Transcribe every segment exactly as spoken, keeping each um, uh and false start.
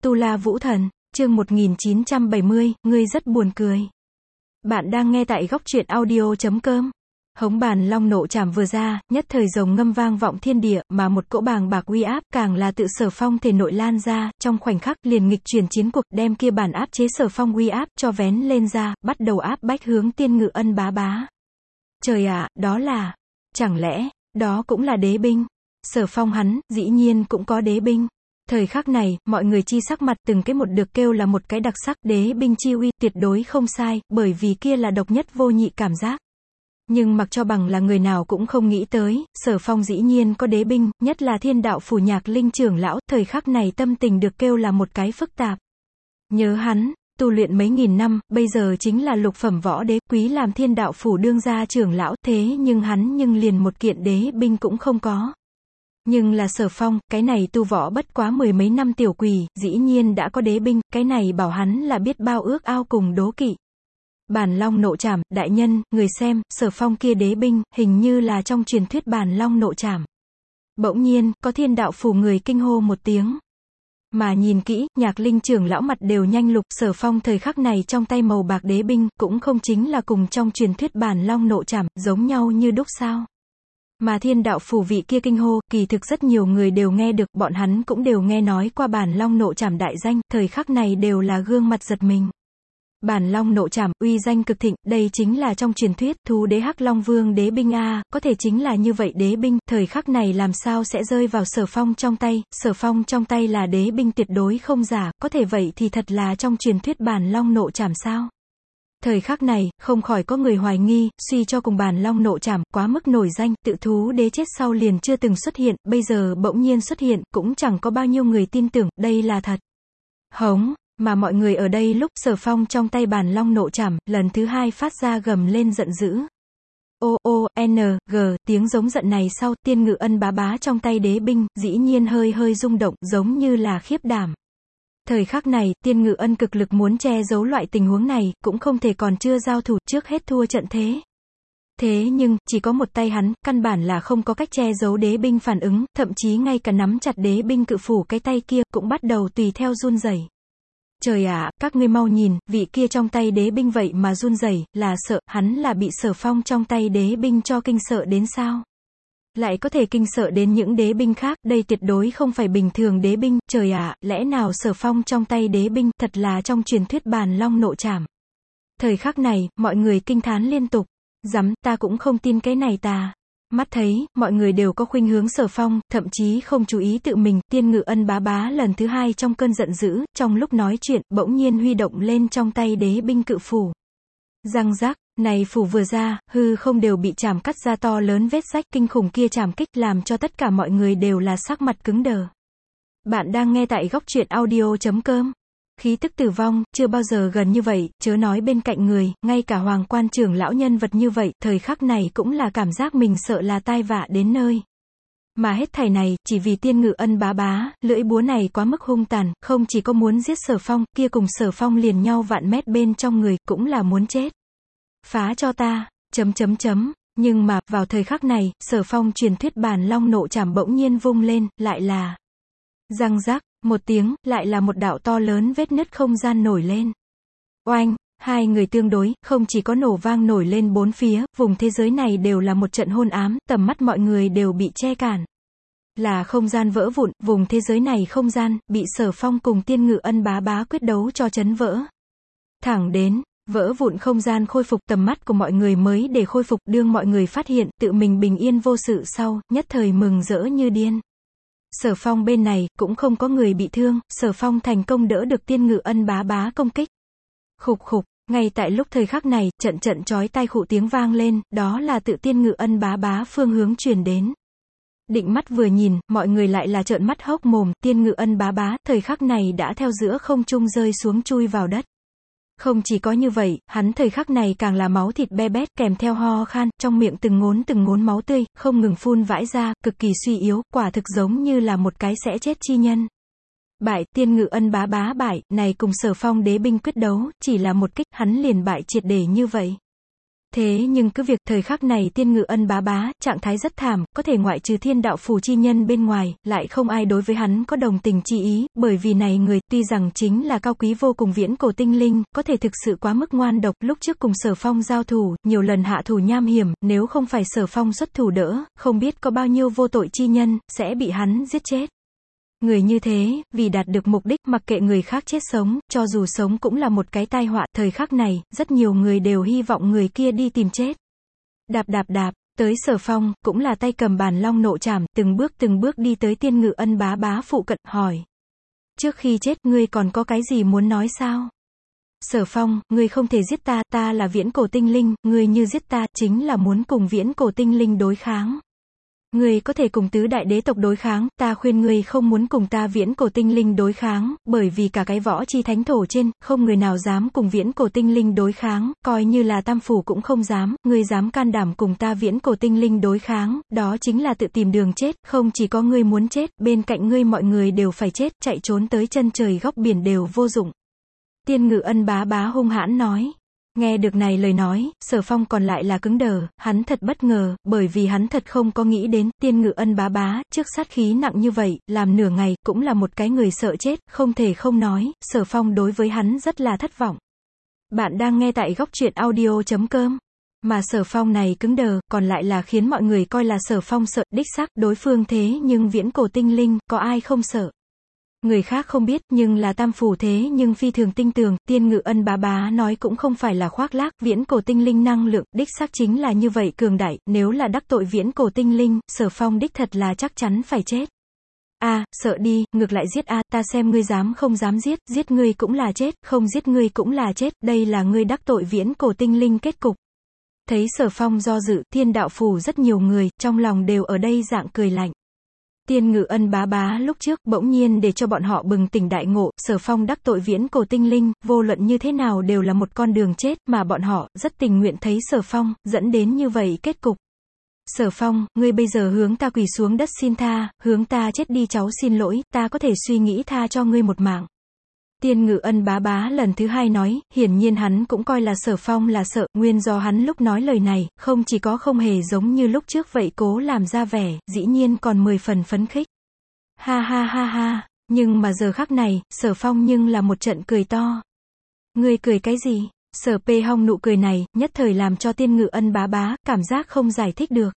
Tu La Vũ Thần, chương một nghìn chín trăm bảy mươi, ngươi rất buồn cười. Bạn đang nghe tại góc truyện audio chấm com. Hống Bàn Long nộ trảm vừa ra, nhất thời rồng ngâm vang vọng thiên địa, mà một cỗ bàng bạc uy áp càng là tự Sở Phong thể nội lan ra, trong khoảnh khắc liền nghịch chuyển chiến cuộc, đem kia bản áp chế Sở Phong uy áp cho vén lên ra, bắt đầu áp bách hướng Tiên Ngự Ân bá bá. Trời ạ, đó là, chẳng lẽ, đó cũng là đế binh? Sở Phong hắn, dĩ nhiên cũng có đế binh. Thời khắc này, mọi người chi sắc mặt từng cái một được kêu là một cái đặc sắc, đế binh chi uy, tuyệt đối không sai, bởi vì kia là độc nhất vô nhị cảm giác. Nhưng mặc cho bằng là người nào cũng không nghĩ tới, Sở Phong dĩ nhiên có đế binh, nhất là Thiên Đạo Phủ Nhạc Linh trưởng lão, thời khắc này tâm tình được kêu là một cái phức tạp. Nhớ hắn, tu luyện mấy nghìn năm, bây giờ chính là lục phẩm võ đế, quý làm Thiên Đạo Phủ đương gia trưởng lão, thế nhưng hắn nhưng liền một kiện đế binh cũng không có. Nhưng là Sở Phong, cái này tu võ bất quá mười mấy năm tiểu quỷ, dĩ nhiên đã có đế binh, cái này bảo hắn là biết bao ước ao cùng đố kỵ. Bàn Long nộ trảm, đại nhân, người xem, Sở Phong kia đế binh, hình như là trong truyền thuyết Bàn Long nộ trảm. Bỗng nhiên, có Thiên Đạo Phủ người kinh hô một tiếng. Mà nhìn kỹ, Nhạc Linh trưởng lão mặt đều nhanh lục, Sở Phong thời khắc này trong tay màu bạc đế binh, cũng không chính là cùng trong truyền thuyết Bàn Long nộ trảm, giống nhau như đúc sao. Mà Thiên Đạo Phủ vị kia kinh hô, kỳ thực rất nhiều người đều nghe được, bọn hắn cũng đều nghe nói qua Bàn Long nộ trảm đại danh, thời khắc này đều là gương mặt giật mình. Bàn Long nộ trảm, uy danh cực thịnh, đây chính là trong truyền thuyết, thú đế Hắc Long Vương đế binh a, có thể chính là như vậy đế binh, thời khắc này làm sao sẽ rơi vào Sở Phong trong tay, Sở Phong trong tay là đế binh tuyệt đối không giả, có thể vậy thì thật là trong truyền thuyết Bàn Long nộ trảm sao? Thời khắc này, không khỏi có người hoài nghi, suy cho cùng Bàn Long nộ trảm, quá mức nổi danh, tự thú đế chết sau liền chưa từng xuất hiện, bây giờ bỗng nhiên xuất hiện, cũng chẳng có bao nhiêu người tin tưởng, đây là thật. Hống, mà mọi người ở đây lúc Sở Phong trong tay Bàn Long nộ trảm, lần thứ hai phát ra gầm lên giận dữ. O, O, N, G, tiếng giống giận này sau, Tiên Ngự Ân bá bá trong tay đế binh, dĩ nhiên hơi hơi rung động, giống như là khiếp đảm. Thời khắc này, Tiên Ngự Ân cực lực muốn che giấu loại tình huống này, cũng không thể còn chưa giao thủ, trước hết thua trận thế. Thế nhưng, chỉ có một tay hắn, căn bản là không có cách che giấu đế binh phản ứng, thậm chí ngay cả nắm chặt đế binh cự phủ cái tay kia, cũng bắt đầu tùy theo run rẩy. Trời ạ, các ngươi mau nhìn, vị kia trong tay đế binh vậy mà run rẩy, là sợ, hắn là bị Sở Phong trong tay đế binh cho kinh sợ đến sao? Lại có thể kinh sợ đến những đế binh khác, đây tuyệt đối không phải bình thường đế binh, trời ạ, lẽ nào Sở Phong trong tay đế binh, thật là trong truyền thuyết Bàn Long nộ trảm. Thời khắc này, mọi người kinh thán liên tục, dắm, ta cũng không tin cái này ta. Mắt thấy, mọi người đều có khuynh hướng Sở Phong, thậm chí không chú ý tự mình, Tiên Ngự Ân bá bá lần thứ hai trong cơn giận dữ, trong lúc nói chuyện, bỗng nhiên huy động lên trong tay đế binh cự phủ. Răng rác, này phủ vừa ra, hư không đều bị chảm cắt ra to lớn vết rách, kinh khủng kia chảm kích làm cho tất cả mọi người đều là sắc mặt cứng đờ. Bạn đang nghe tại góc truyện audio chấm com. Khí tức tử vong, chưa bao giờ gần như vậy, chớ nói bên cạnh người, ngay cả Hoàng Quan trưởng lão nhân vật như vậy, thời khắc này cũng là cảm giác mình sợ là tai vạ đến nơi. Mà hết thảy này, chỉ vì Tiên Ngự Ân bá bá, lưỡi búa này quá mức hung tàn, không chỉ có muốn giết Sở Phong, kia cùng Sở Phong liền nhau vạn mét bên trong người, cũng là muốn chết. Phá cho ta, chấm chấm chấm, nhưng mà, vào thời khắc này, Sở Phong truyền thuyết Bàn Long nộ trảm bỗng nhiên vung lên, lại là răng rác, một tiếng, lại là một đạo to lớn vết nứt không gian nổi lên. Oanh, hai người tương đối, không chỉ có nổ vang nổi lên bốn phía, vùng thế giới này đều là một trận hôn ám, tầm mắt mọi người đều bị che cản. Là không gian vỡ vụn, vùng thế giới này không gian, bị Sở Phong cùng Tiên Ngự Ân bá bá quyết đấu cho chấn vỡ. Thẳng đến, vỡ vụn không gian khôi phục, tầm mắt của mọi người mới để khôi phục, đương mọi người phát hiện, tự mình bình yên vô sự sau, nhất thời mừng rỡ như điên. Sở Phong bên này, cũng không có người bị thương, Sở Phong thành công đỡ được Tiên Ngự Ân bá bá công kích. Khục khục, ngay tại lúc thời khắc này, trận trận chói tai khụ tiếng vang lên, đó là tự Tiên Ngự Ân bá bá phương hướng truyền đến. Định mắt vừa nhìn, mọi người lại là trợn mắt hốc mồm, Tiên Ngự Ân bá bá, thời khắc này đã theo giữa không trung rơi xuống chui vào đất. Không chỉ có như vậy, hắn thời khắc này càng là máu thịt be bét, kèm theo ho khan, trong miệng từng ngốn từng ngốn máu tươi, không ngừng phun vãi ra, cực kỳ suy yếu, quả thực giống như là một cái sẽ chết chi nhân. Bại, Tiên Ngự Ân bá bá bại, này cùng Sở Phong đế binh quyết đấu, chỉ là một kích, hắn liền bại triệt để như vậy. Thế nhưng cứ việc thời khắc này Tiên Ngự Ân bá bá, trạng thái rất thảm, có thể ngoại trừ thiên đạo phù chi nhân bên ngoài, lại không ai đối với hắn có đồng tình chi ý, bởi vì này người, tuy rằng chính là cao quý vô cùng viễn cổ tinh linh, có thể thực sự quá mức ngoan độc, lúc trước cùng Sở Phong giao thủ, nhiều lần hạ thủ nham hiểm, nếu không phải Sở Phong xuất thủ đỡ, không biết có bao nhiêu vô tội chi nhân, sẽ bị hắn giết chết. Người như thế, vì đạt được mục đích, mặc kệ người khác chết sống, cho dù sống cũng là một cái tai họa, thời khắc này, rất nhiều người đều hy vọng người kia đi tìm chết. Đạp đạp đạp, tới Sở Phong, cũng là tay cầm bàn long nộ trảm, từng bước từng bước đi tới Tiên Ngự Ân bá bá phụ cận, hỏi. Trước khi chết, ngươi còn có cái gì muốn nói sao? Sở Phong, ngươi không thể giết ta, ta là viễn cổ tinh linh, ngươi như giết ta, chính là muốn cùng viễn cổ tinh linh đối kháng. Ngươi có thể cùng tứ đại đế tộc đối kháng, ta khuyên ngươi không muốn cùng ta viễn cổ tinh linh đối kháng, bởi vì cả cái võ chi thánh thổ trên, không người nào dám cùng viễn cổ tinh linh đối kháng, coi như là tam phủ cũng không dám, ngươi dám can đảm cùng ta viễn cổ tinh linh đối kháng, đó chính là tự tìm đường chết, không chỉ có ngươi muốn chết, bên cạnh ngươi mọi người đều phải chết, chạy trốn tới chân trời góc biển đều vô dụng. Tiên Ngự Ân bá bá hung hãn nói. Nghe được này lời nói, Sở Phong còn lại là cứng đờ, hắn thật bất ngờ, bởi vì hắn thật không có nghĩ đến, Tiên Ngự Ân bá bá, trước sát khí nặng như vậy, làm nửa ngày, cũng là một cái người sợ chết, không thể không nói, Sở Phong đối với hắn rất là thất vọng. Bạn đang nghe tại góc truyện audio chấm com. Mà Sở Phong này cứng đờ, còn lại là khiến mọi người coi là Sở Phong sợ, đích xác, đối phương thế nhưng viễn cổ tinh linh, có ai không sợ. Người khác không biết, nhưng là tam phủ thế nhưng phi thường tinh tường, Tiên Ngự Ân bá bá nói cũng không phải là khoác lác, viễn cổ tinh linh năng lượng, đích xác chính là như vậy cường đại, nếu là đắc tội viễn cổ tinh linh, Sở Phong đích thật là chắc chắn phải chết. A, à, sợ đi, ngược lại giết a, à, ta xem ngươi dám không dám giết, giết ngươi cũng là chết, không giết ngươi cũng là chết, đây là ngươi đắc tội viễn cổ tinh linh kết cục. Thấy Sở Phong do dự, thiên đạo phủ rất nhiều người, trong lòng đều ở đây dạng cười lạnh. Tiên Ngự Ân bá bá lúc trước, bỗng nhiên để cho bọn họ bừng tỉnh đại ngộ, Sở Phong đắc tội viễn cổ tinh linh, vô luận như thế nào đều là một con đường chết, mà bọn họ, rất tình nguyện thấy Sở Phong, dẫn đến như vậy kết cục. Sở Phong, ngươi bây giờ hướng ta quỳ xuống đất xin tha, hướng ta chết đi cháu xin lỗi, ta có thể suy nghĩ tha cho ngươi một mạng. Tiên Ngự Ân bá bá lần thứ hai nói, hiển nhiên hắn cũng coi là Sở Phong là sợ, nguyên do hắn lúc nói lời này, không chỉ có không hề giống như lúc trước vậy cố làm ra vẻ, dĩ nhiên còn mười phần phấn khích. Ha ha ha ha, nhưng mà giờ khắc này, Sở Phong nhưng là một trận cười to. Ngươi cười cái gì? Sở Pê Hong nụ cười này, nhất thời làm cho Tiên Ngự Ân bá bá, cảm giác không giải thích được.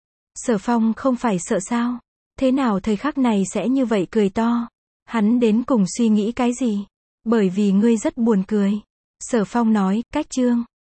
Sở Phong không phải sợ sao? Thế nào thời khắc này sẽ như vậy cười to? Hắn đến cùng suy nghĩ cái gì? Bởi vì ngươi rất buồn cười. Sở Phong nói, cách chương.